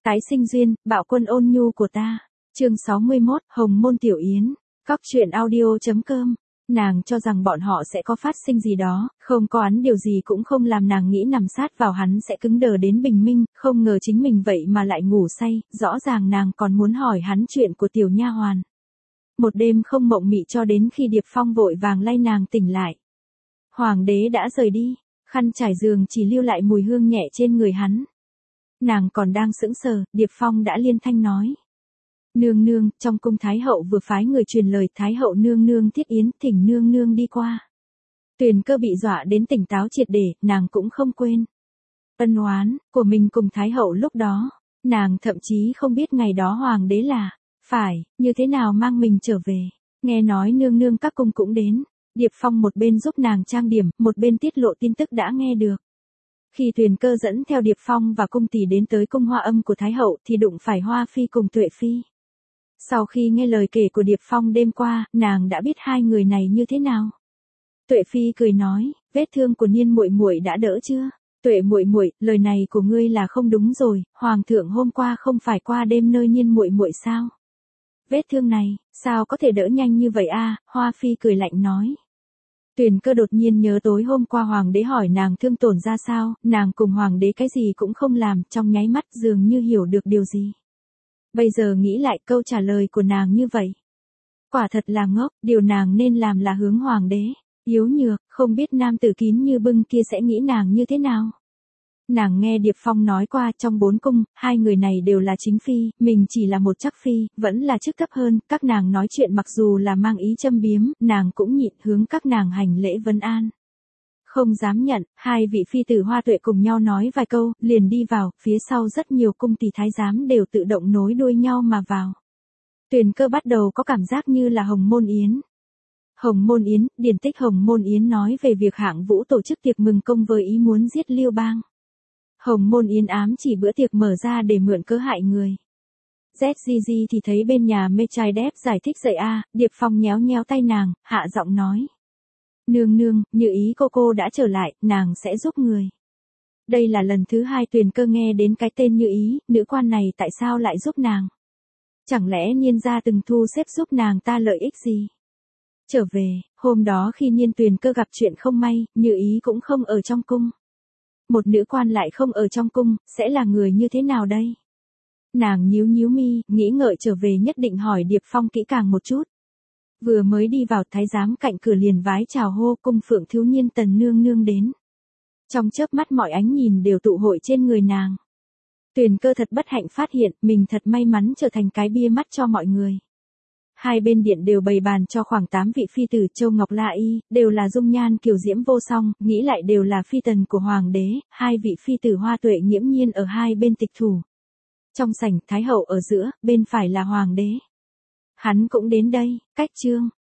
Tái sinh duyên, bạo quân ôn nhu của ta. Chương 61, Hồng Môn Tiểu Yến. Cóc truyện audio.com. Nàng cho rằng bọn họ sẽ có phát sinh gì đó, không có hắn điều gì cũng không làm nàng nghĩ nằm sát vào hắn sẽ cứng đờ đến bình minh, không ngờ chính mình vậy mà lại ngủ say, rõ ràng nàng còn muốn hỏi hắn chuyện của tiểu nha hoàn. Một đêm không mộng mị cho đến khi Điệp Phong vội vàng lay nàng tỉnh lại. Hoàng đế đã rời đi, khăn trải giường chỉ lưu lại mùi hương nhẹ trên người hắn. Nàng còn đang sững sờ, Điệp Phong đã liên thanh nói. Nương nương, trong cung Thái hậu vừa phái người truyền lời Thái hậu nương nương thiết yến, thỉnh nương nương đi qua. Tuyền Cơ bị dọa đến tỉnh táo triệt để, nàng cũng không quên ân oán của mình cùng Thái hậu lúc đó. Nàng thậm chí không biết ngày đó hoàng đế là phải như thế nào mang mình trở về. Nghe nói nương nương các cung cũng đến. Điệp Phong một bên giúp nàng trang điểm, một bên tiết lộ tin tức đã nghe được. Khi Tuyền Cơ dẫn theo Điệp Phong và cung tỷ đến tới cung Hoa Âm của Thái hậu thì đụng phải Hoa Phi cùng Tuệ Phi. Sau khi nghe lời kể của Điệp Phong đêm qua, nàng đã biết hai người này như thế nào. Tuệ Phi cười nói, vết thương của Niên muội muội đã đỡ chưa? Tuệ muội muội, lời này của ngươi là không đúng rồi, hoàng thượng hôm qua không phải qua đêm nơi Niên muội muội sao? Vết thương này, sao có thể đỡ nhanh như vậy a? Hoa Phi cười lạnh nói. Tuyền Cơ đột nhiên nhớ tối hôm qua hoàng đế hỏi nàng thương tổn ra sao, nàng cùng hoàng đế cái gì cũng không làm, trong nháy mắt dường như hiểu được điều gì. Bây giờ nghĩ lại câu trả lời của nàng như vậy. Quả thật là ngốc, điều nàng nên làm là hướng hoàng đế. Yếu nhược, không biết nam tử kín như bưng kia sẽ nghĩ nàng như thế nào. Nàng nghe Điệp Phong nói qua trong 4 cung, hai người này đều là chính phi, mình chỉ là một chắc phi, vẫn là chức thấp hơn, các nàng nói chuyện mặc dù là mang ý châm biếm, nàng cũng nhịn hướng các nàng hành lễ vân an. Không dám nhận, hai vị phi tử Hoa Tuệ cùng nhau nói vài câu, liền đi vào, phía sau rất nhiều cung tỷ thái giám đều tự động nối đuôi nhau mà vào. Tuyền Cơ bắt đầu có cảm giác như là Hồng Môn Yến. Hồng Môn Yến, điển tích Hồng Môn Yến nói về việc Hạng Vũ tổ chức tiệc mừng công với ý muốn giết Liêu Bang. Hồng Môn Yến ám chỉ bữa tiệc mở ra để mượn cớ hại người. ZGG thì thấy bên nhà mê trai đẹp giải thích dậy Điệp Phong nhéo nhéo tay nàng, hạ giọng nói. Nương nương, như ý cô đã trở lại, nàng sẽ giúp người. Đây là lần thứ 2 Tuyền Cơ nghe đến cái tên Như Ý, nữ quan này tại sao lại giúp nàng? Chẳng lẽ Nhiên gia từng thu xếp giúp nàng ta lợi ích gì? Trở về, hôm đó khi Tuyền Cơ gặp chuyện không may, Như Ý cũng không ở trong cung. Một nữ quan lại không ở trong cung, sẽ là người như thế nào đây? Nàng nhíu mi, nghĩ ngợi trở về nhất định hỏi Điệp Phong kỹ càng một chút. Vừa mới đi vào thái giám cạnh cửa liền vái chào hô cung phượng thiếu niên Tần nương nương đến. Trong chớp mắt mọi ánh nhìn đều tụ hội trên người nàng. Tuyền Cơ thật bất hạnh phát hiện mình thật may mắn trở thành cái bia mắt cho mọi người. Hai bên điện đều bày bàn cho khoảng 8 vị phi tử Châu Ngọc La Y, đều là dung nhan kiều diễm vô song, nghĩ lại đều là phi tần của hoàng đế, hai vị phi tử Hoa Tuệ nghiễm nhiên ở hai bên tịch thủ. Trong sảnh Thái hậu ở giữa, bên phải là hoàng đế. Hắn cũng đến đây, cách trương,